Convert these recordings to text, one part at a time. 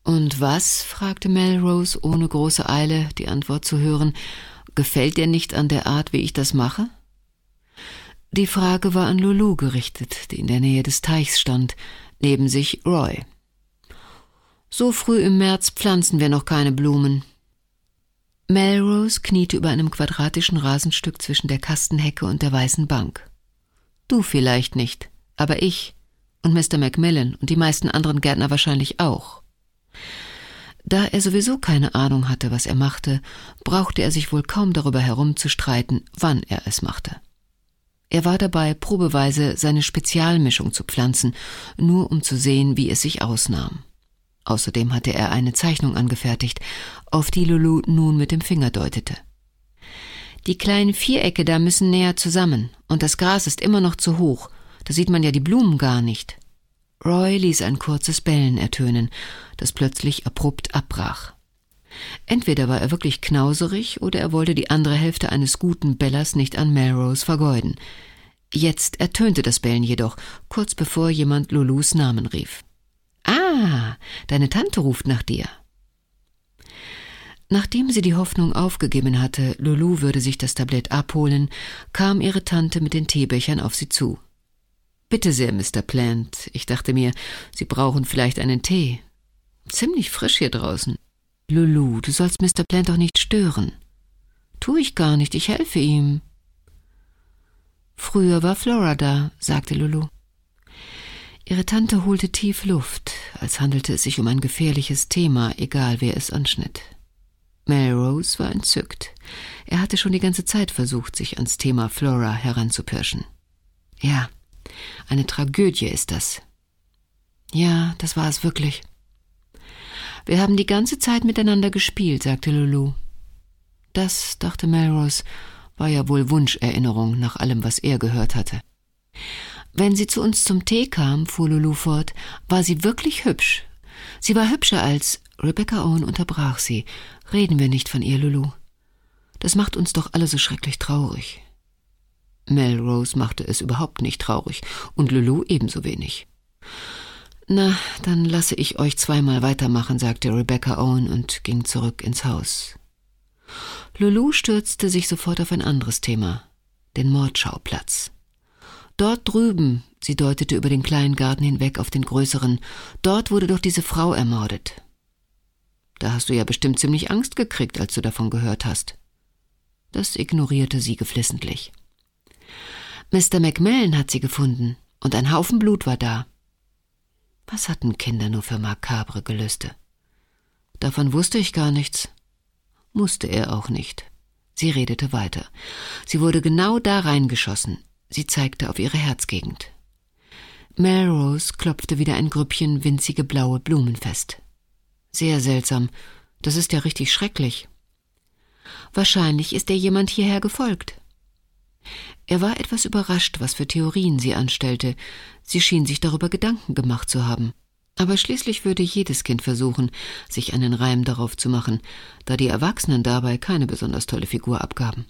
»Und was?« fragte Melrose, ohne große Eile die Antwort zu hören. »Gefällt dir nicht an der Art, wie ich das mache?« Die Frage war an Lulu gerichtet, die in der Nähe des Teichs stand, neben sich Roy. »So früh im März pflanzen wir noch keine Blumen.« Melrose kniete über einem quadratischen Rasenstück zwischen der Kastenhecke und der weißen Bank. »Du vielleicht nicht, aber ich und Mr. Macmillan und die meisten anderen Gärtner wahrscheinlich auch.« Da er sowieso keine Ahnung hatte, was er machte, brauchte er sich wohl kaum darüber herumzustreiten, wann er es machte. Er war dabei, probeweise seine Spezialmischung zu pflanzen, nur um zu sehen, wie es sich ausnahm. Außerdem hatte er eine Zeichnung angefertigt, auf die Lulu nun mit dem Finger deutete. »Die kleinen Vierecke da müssen näher zusammen, und das Gras ist immer noch zu hoch, da sieht man ja die Blumen gar nicht.« Roy ließ ein kurzes Bellen ertönen, das plötzlich abrupt abbrach. Entweder war er wirklich knauserig, oder er wollte die andere Hälfte eines guten Bellers nicht an Melrose vergeuden. Jetzt ertönte das Bellen jedoch, kurz bevor jemand Lulus Namen rief. »Ah, deine Tante ruft nach dir.« Nachdem sie die Hoffnung aufgegeben hatte, Lulu würde sich das Tablett abholen, kam ihre Tante mit den Teebechern auf sie zu. »Bitte sehr, Mr. Plant. Ich dachte mir, Sie brauchen vielleicht einen Tee. Ziemlich frisch hier draußen.« »Lulu, du sollst Mr. Plant doch nicht stören.« »Tu ich gar nicht, ich helfe ihm.« »Früher war Flora da«, sagte Lulu. Ihre Tante holte tief Luft, als handelte es sich um ein gefährliches Thema, egal wer es anschnitt. Melrose war entzückt. Er hatte schon die ganze Zeit versucht, sich ans Thema Flora heranzupirschen. »Ja, eine Tragödie ist das.« »Ja, das war es wirklich.« »Wir haben die ganze Zeit miteinander gespielt«, sagte Lulu. Das, dachte Melrose, war ja wohl Wunscherinnerung nach allem, was er gehört hatte. »Wenn sie zu uns zum Tee kam«, fuhr Lulu fort, »war sie wirklich hübsch. Sie war hübscher als...« Rebecca Owen unterbrach sie. »Reden wir nicht von ihr, Lulu. Das macht uns doch alle so schrecklich traurig.« Melrose machte es überhaupt nicht traurig und Lulu ebenso wenig. »Na, dann lasse ich euch zweimal weitermachen«, sagte Rebecca Owen und ging zurück ins Haus. Lulu stürzte sich sofort auf ein anderes Thema, den Mordschauplatz. »Dort drüben«, sie deutete über den kleinen Garten hinweg auf den größeren, »dort wurde doch diese Frau ermordet.« »Da hast du ja bestimmt ziemlich Angst gekriegt, als du davon gehört hast.« Das ignorierte sie geflissentlich. »Mr. Macmillan hat sie gefunden, und ein Haufen Blut war da.« Was hatten Kinder nur für makabre Gelüste? »Davon wusste ich gar nichts.« Musste er auch nicht. Sie redete weiter. Sie wurde genau da reingeschossen. Sie zeigte auf ihre Herzgegend. Melrose klopfte wieder ein Grüppchen winzige blaue Blumen fest. »Sehr seltsam. Das ist ja richtig schrecklich.« »Wahrscheinlich ist ihr jemand hierher gefolgt.« Er war etwas überrascht, was für Theorien sie anstellte. Sie schien sich darüber Gedanken gemacht zu haben. Aber schließlich würde jedes Kind versuchen, sich einen Reim darauf zu machen, da die Erwachsenen dabei keine besonders tolle Figur abgaben.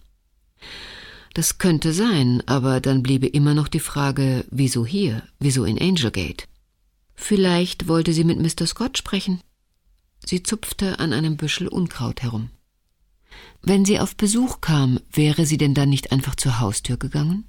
Das könnte sein, aber dann bliebe immer noch die Frage, wieso hier, wieso in Angelgate? Vielleicht wollte sie mit Mr. Scott sprechen. Sie zupfte an einem Büschel Unkraut herum. Wenn sie auf Besuch kam, wäre sie denn dann nicht einfach zur Haustür gegangen?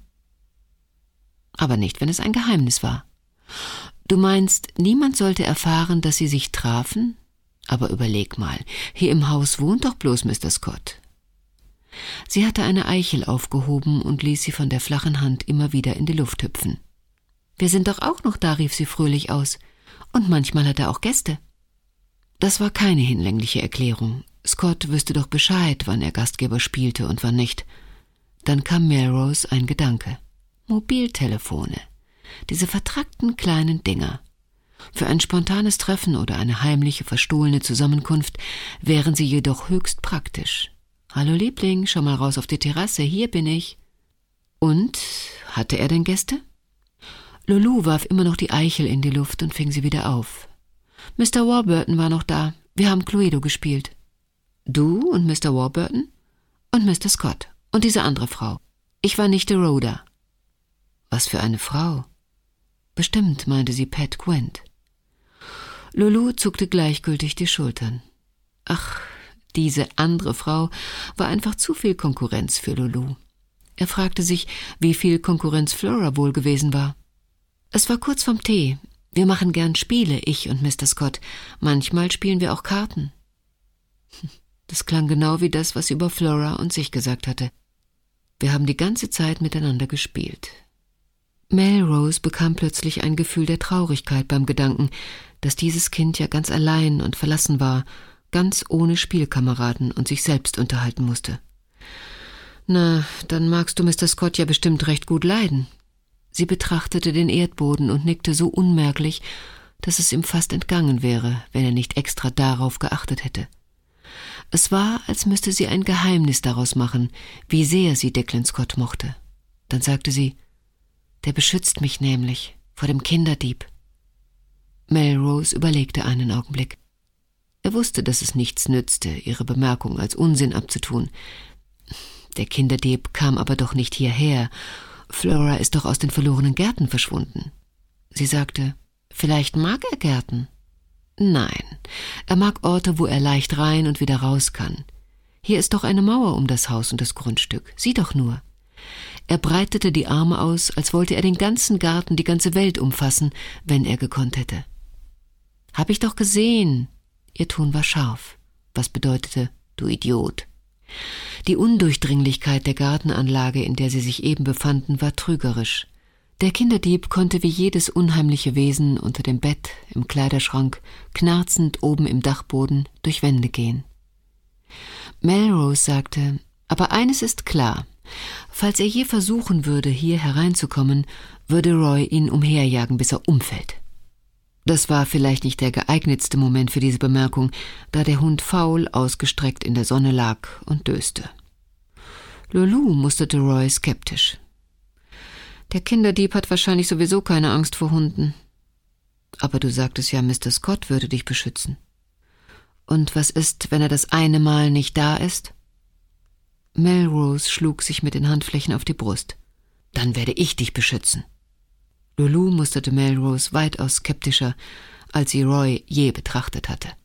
Aber nicht, wenn es ein Geheimnis war. Du meinst, niemand sollte erfahren, dass sie sich trafen? Aber überleg mal, hier im Haus wohnt doch bloß Mr. Scott. Sie hatte eine Eichel aufgehoben und ließ sie von der flachen Hand immer wieder in die Luft hüpfen. »Wir sind doch auch noch da«, rief sie fröhlich aus. »Und manchmal hat er auch Gäste.« Das war keine hinlängliche Erklärung. Scott wüsste doch Bescheid, wann er Gastgeber spielte und wann nicht. Dann kam Melrose ein Gedanke. Mobiltelefone. Diese vertrackten kleinen Dinger. Für ein spontanes Treffen oder eine heimliche, verstohlene Zusammenkunft wären sie jedoch höchst praktisch. »Hallo Liebling, schau mal raus auf die Terrasse, hier bin ich.« Und, hatte er denn Gäste? Lulu warf immer noch die Eichel in die Luft und fing sie wieder auf. »Mr. Warburton war noch da. Wir haben Cluedo gespielt.« »Du und Mr. Warburton?« »Und Mr. Scott. Und diese andere Frau. Ich war Nichte Rhoda.« »Was für eine Frau?« »Bestimmt«, meinte sie Pat Gwent. Lulu zuckte gleichgültig die Schultern. Ach, diese andere Frau war einfach zu viel Konkurrenz für Lulu. Er fragte sich, wie viel Konkurrenz Flora wohl gewesen war. Es war kurz vorm Tee. Wir machen gern Spiele, ich und Mr. Scott. Manchmal spielen wir auch Karten. Das klang genau wie das, was sie über Flora und sich gesagt hatte. Wir haben die ganze Zeit miteinander gespielt. Melrose bekam plötzlich ein Gefühl der Traurigkeit beim Gedanken, dass dieses Kind ja ganz allein und verlassen war, ganz ohne Spielkameraden und sich selbst unterhalten musste. »Na, dann magst du Mr. Scott ja bestimmt recht gut leiden.« Sie betrachtete den Erdboden und nickte so unmerklich, dass es ihm fast entgangen wäre, wenn er nicht extra darauf geachtet hätte. Es war, als müsste sie ein Geheimnis daraus machen, wie sehr sie Declan Scott mochte. Dann sagte sie, »Der beschützt mich nämlich vor dem Kinderdieb.« Melrose überlegte einen Augenblick. Er wusste, dass es nichts nützte, ihre Bemerkung als Unsinn abzutun. Der Kinderdieb kam aber doch nicht hierher. Flora ist doch aus den verlorenen Gärten verschwunden. Sie sagte, vielleicht mag er Gärten. Nein, er mag Orte, wo er leicht rein und wieder raus kann. Hier ist doch eine Mauer um das Haus und das Grundstück. Sieh doch nur. Er breitete die Arme aus, als wollte er den ganzen Garten, die ganze Welt umfassen, wenn er gekonnt hätte. »Hab ich doch gesehen.« Ihr Ton war scharf, was bedeutete, »Du Idiot.« Die Undurchdringlichkeit der Gartenanlage, in der sie sich eben befanden, war trügerisch. Der Kinderdieb konnte wie jedes unheimliche Wesen unter dem Bett, im Kleiderschrank, knarzend oben im Dachboden durch Wände gehen. Melrose sagte, »Aber eines ist klar. Falls er je versuchen würde, hier hereinzukommen, würde Roy ihn umherjagen, bis er umfällt.« Das war vielleicht nicht der geeignetste Moment für diese Bemerkung, da der Hund faul ausgestreckt in der Sonne lag und döste. Lulu musterte Roy skeptisch. »Der Kinderdieb hat wahrscheinlich sowieso keine Angst vor Hunden.« »Aber du sagtest ja, Mr. Scott würde dich beschützen.« »Und was ist, wenn er das eine Mal nicht da ist?« Melrose schlug sich mit den Handflächen auf die Brust. »Dann werde ich dich beschützen.« Lulu musterte Melrose weitaus skeptischer, als sie Roy je betrachtet hatte.